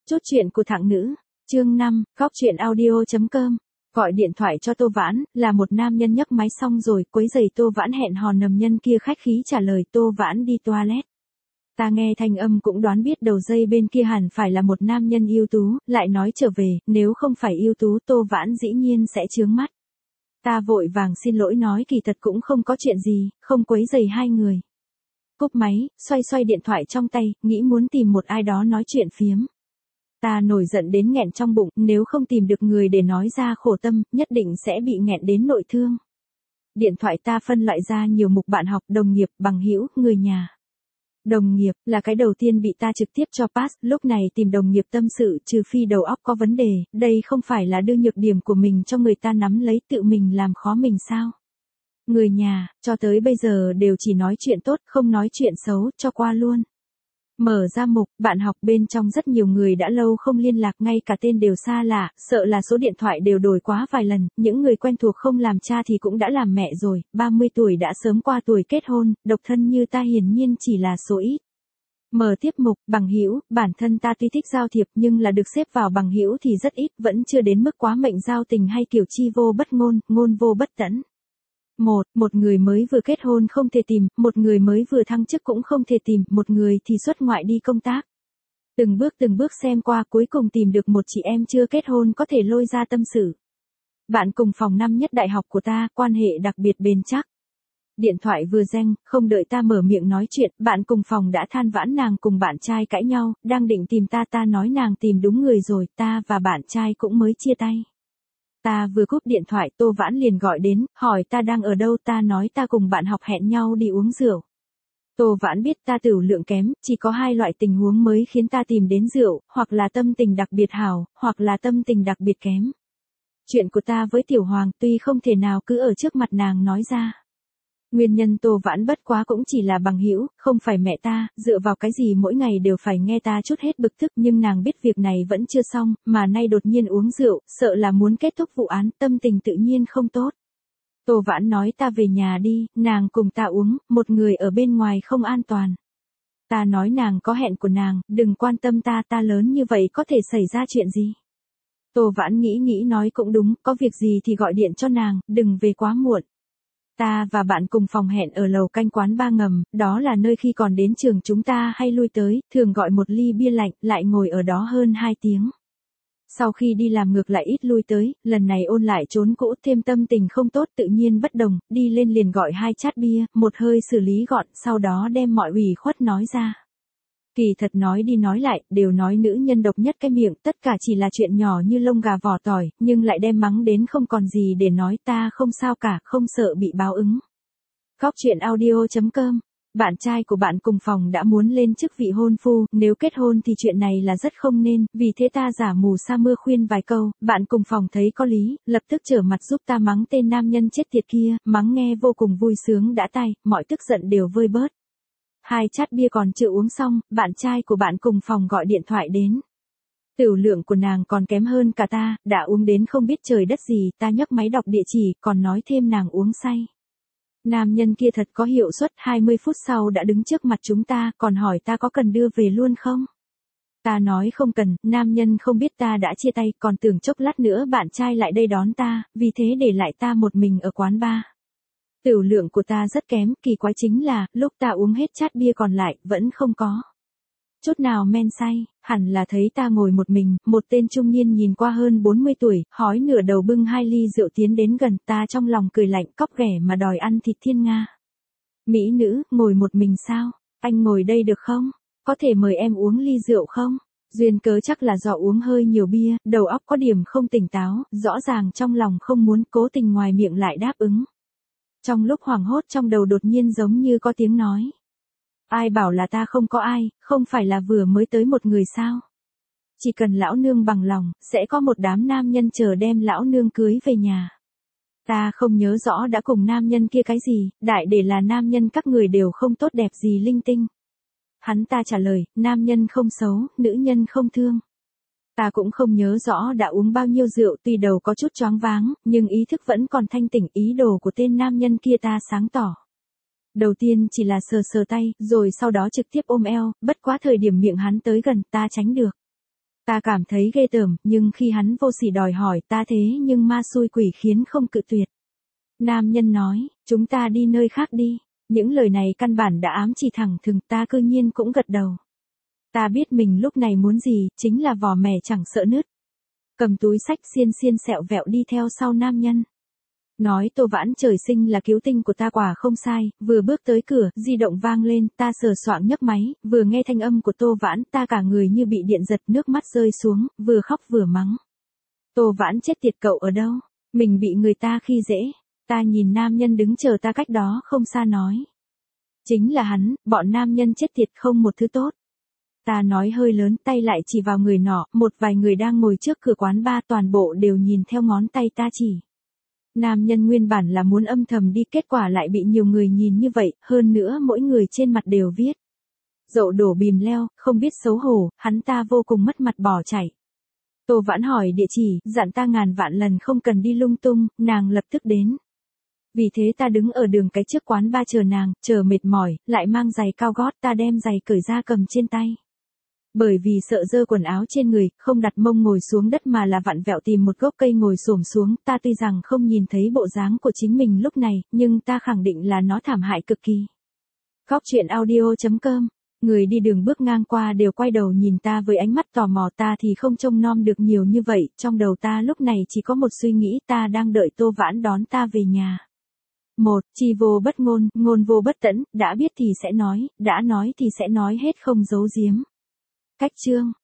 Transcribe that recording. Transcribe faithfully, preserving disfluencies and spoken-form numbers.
Chốt chuyện của thạng nữ, chương năm, góc chuyện audio.com. Gọi điện thoại cho Tô Vãn, là một nam nhân nhấc máy xong rồi, quấy giày Tô Vãn hẹn hò nầm nhân kia khách khí trả lời Tô Vãn đi toilet. Ta nghe thanh âm cũng đoán biết đầu dây bên kia hẳn phải là một nam nhân ưu tú, lại nói trở về, nếu không phải ưu tú Tô Vãn dĩ nhiên sẽ chướng mắt. Ta vội vàng xin lỗi nói kỳ thật cũng không có chuyện gì, không quấy giày hai người. Cúp máy, xoay xoay điện thoại trong tay, nghĩ muốn tìm một ai đó nói chuyện phiếm. Ta nổi giận đến nghẹn trong bụng, nếu không tìm được người để nói ra khổ tâm, nhất định sẽ bị nghẹn đến nội thương. Điện thoại ta phân loại ra nhiều mục bạn học, đồng nghiệp, bằng hữu, người nhà. Đồng nghiệp, là cái đầu tiên bị ta trực tiếp cho pass, lúc này tìm đồng nghiệp tâm sự trừ phi đầu óc có vấn đề, đây không phải là đưa nhược điểm của mình cho người ta nắm lấy tự mình làm khó mình sao. Người nhà, cho tới bây giờ đều chỉ nói chuyện tốt, không nói chuyện xấu, cho qua luôn. Mở ra mục, bạn học bên trong rất nhiều người đã lâu không liên lạc, ngay cả tên đều xa lạ, sợ là số điện thoại đều đổi quá vài lần, những người quen thuộc không làm cha thì cũng đã làm mẹ rồi, ba mươi tuổi đã sớm qua tuổi kết hôn, độc thân như ta hiển nhiên chỉ là số ít. Mở tiếp mục, bằng hữu, bản thân ta tuy thích giao thiệp nhưng là được xếp vào bằng hữu thì rất ít, vẫn chưa đến mức quá mệnh giao tình hay kiểu chi vô bất ngôn, ngôn vô bất tẫn. Một, một người mới vừa kết hôn không thể tìm, một người mới vừa thăng chức cũng không thể tìm, một người thì xuất ngoại đi công tác. Từng bước từng bước xem qua cuối cùng tìm được một chị em chưa kết hôn có thể lôi ra tâm sự. Bạn cùng phòng năm nhất đại học của ta, quan hệ đặc biệt bền chắc. Điện thoại vừa reng, không đợi ta mở miệng nói chuyện, bạn cùng phòng đã than vãn nàng cùng bạn trai cãi nhau, đang định tìm ta ta nói nàng tìm đúng người rồi, ta và bạn trai cũng mới chia tay. Ta vừa cúp điện thoại Tô Vãn liền gọi đến, hỏi ta đang ở đâu, ta nói ta cùng bạn học hẹn nhau đi uống rượu. Tô Vãn biết ta tửu lượng kém, chỉ có hai loại tình huống mới khiến ta tìm đến rượu, hoặc là tâm tình đặc biệt hảo, hoặc là tâm tình đặc biệt kém. Chuyện của ta với Tiểu Hoàng tuy không thể nào cứ ở trước mặt nàng nói ra. Nguyên nhân Tô Vãn bất quá cũng chỉ là bằng hữu, không phải mẹ ta, dựa vào cái gì mỗi ngày đều phải nghe ta chút hết bực tức, nhưng nàng biết việc này vẫn chưa xong, mà nay đột nhiên uống rượu, sợ là muốn kết thúc vụ án, tâm tình tự nhiên không tốt. Tô Vãn nói ta về nhà đi, nàng cùng ta uống, một người ở bên ngoài không an toàn. Ta nói nàng có hẹn của nàng, đừng quan tâm ta, ta lớn như vậy có thể xảy ra chuyện gì. Tô Vãn nghĩ nghĩ nói cũng đúng, có việc gì thì gọi điện cho nàng, đừng về quá muộn. Ta và bạn cùng phòng hẹn ở lầu canh quán ba ngầm, đó là nơi khi còn đến trường chúng ta hay lui tới, thường gọi một ly bia lạnh, lại ngồi ở đó hơn hai tiếng. Sau khi đi làm ngược lại ít lui tới, lần này ôn lại trốn cũ, thêm tâm tình không tốt tự nhiên bất đồng, đi lên liền gọi hai chát bia, một hơi xử lý gọn, sau đó đem mọi ủy khuất nói ra. Kỳ thật nói đi nói lại, đều nói nữ nhân độc nhất cái miệng, tất cả chỉ là chuyện nhỏ như lông gà vỏ tỏi, nhưng lại đem mắng đến không còn gì để nói, ta không sao cả, không sợ bị báo ứng. Góc chuyện audio.com. Bạn trai của bạn cùng phòng đã muốn lên chức vị hôn phu, nếu kết hôn thì chuyện này là rất không nên, vì thế ta giả mù sa mưa khuyên vài câu, bạn cùng phòng thấy có lý, lập tức trở mặt giúp ta mắng tên nam nhân chết tiệt kia, mắng nghe vô cùng vui sướng đã tay, mọi tức giận đều vơi bớt. Hai chát bia còn chưa uống xong, bạn trai của bạn cùng phòng gọi điện thoại đến. Tửu lượng của nàng còn kém hơn cả ta, đã uống đến không biết trời đất gì, ta nhấc máy đọc địa chỉ, còn nói thêm nàng uống say. Nam nhân kia thật có hiệu suất, hai mươi phút sau đã đứng trước mặt chúng ta, còn hỏi ta có cần đưa về luôn không? Ta nói không cần, nam nhân không biết ta đã chia tay, còn tưởng chốc lát nữa bạn trai lại đây đón ta, vì thế để lại ta một mình ở quán bar. Tửu lượng của ta rất kém, kỳ quái chính là, lúc ta uống hết chát bia còn lại, vẫn không có chút nào men say, hẳn là thấy ta ngồi một mình, một tên trung niên nhìn qua hơn bốn mươi tuổi, hói nửa đầu bưng hai ly rượu tiến đến gần ta, trong lòng cười lạnh, cóc ghẻ mà đòi ăn thịt thiên nga. Mỹ nữ, ngồi một mình sao? Anh ngồi đây được không? Có thể mời em uống ly rượu không? Duyên cớ chắc là do uống hơi nhiều bia, đầu óc có điểm không tỉnh táo, rõ ràng trong lòng không muốn, cố tình ngoài miệng lại đáp ứng. Trong lúc hoảng hốt trong đầu đột nhiên giống như có tiếng nói. Ai bảo là ta không có ai, không phải là vừa mới tới một người sao? Chỉ cần lão nương bằng lòng, sẽ có một đám nam nhân chờ đem lão nương cưới về nhà. Ta không nhớ rõ đã cùng nam nhân kia cái gì, đại để là nam nhân các người đều không tốt đẹp gì linh tinh. Hắn ta trả lời, nam nhân không xấu, nữ nhân không thương. Ta cũng không nhớ rõ đã uống bao nhiêu rượu, tuy đầu có chút choáng váng, nhưng ý thức vẫn còn thanh tỉnh, ý đồ của tên nam nhân kia ta sáng tỏ. Đầu tiên chỉ là sờ sờ tay, rồi sau đó trực tiếp ôm eo, bất quá thời điểm miệng hắn tới gần, ta tránh được. Ta cảm thấy ghê tởm, nhưng khi hắn vô sỉ đòi hỏi ta thế nhưng ma xui quỷ khiến không cự tuyệt. Nam nhân nói, chúng ta đi nơi khác đi. Những lời này căn bản đã ám chỉ thẳng thừng, ta cư nhiên cũng gật đầu. Ta biết mình lúc này muốn gì, chính là vò mẻ chẳng sợ nứt. Cầm túi xách xiên xiên sẹo vẹo đi theo sau nam nhân. Nói Tô Vãn trời sinh là cứu tinh của ta quả không sai, vừa bước tới cửa, di động vang lên, ta sờ soạng nhấc máy, vừa nghe thanh âm của Tô Vãn, ta cả người như bị điện giật, nước mắt rơi xuống, vừa khóc vừa mắng. Tô Vãn chết tiệt, cậu ở đâu? Mình bị người ta khi dễ. Ta nhìn nam nhân đứng chờ ta cách đó không xa nói. Chính là hắn, bọn nam nhân chết tiệt không một thứ tốt. Ta nói hơi lớn, tay lại chỉ vào người nọ, một vài người đang ngồi trước cửa quán bar toàn bộ đều nhìn theo ngón tay ta chỉ. Nam nhân nguyên bản là muốn âm thầm đi, kết quả lại bị nhiều người nhìn như vậy, hơn nữa mỗi người trên mặt đều viết. Dậu đổ bìm leo, không biết xấu hổ, hắn ta vô cùng mất mặt bỏ chạy. Tô Vãn hỏi địa chỉ, dặn ta ngàn vạn lần không cần đi lung tung, nàng lập tức đến. Vì thế ta đứng ở đường cái trước quán bar chờ nàng, chờ mệt mỏi, lại mang giày cao gót, ta đem giày cởi ra cầm trên tay. Bởi vì sợ dơ quần áo trên người, không đặt mông ngồi xuống đất mà là vặn vẹo tìm một gốc cây ngồi xổm xuống, ta tuy rằng không nhìn thấy bộ dáng của chính mình lúc này, nhưng ta khẳng định là nó thảm hại cực kỳ. Góc truyện audio chấm com. Người đi đường bước ngang qua đều quay đầu nhìn ta với ánh mắt tò mò, ta thì không trông nom được nhiều như vậy, trong đầu ta lúc này chỉ có một suy nghĩ, ta đang đợi Tô Vãn đón ta về nhà. Một, chi vô bất ngôn, ngôn vô bất tẫn, đã biết thì sẽ nói, đã nói thì sẽ nói hết không giấu giếm. Cách chương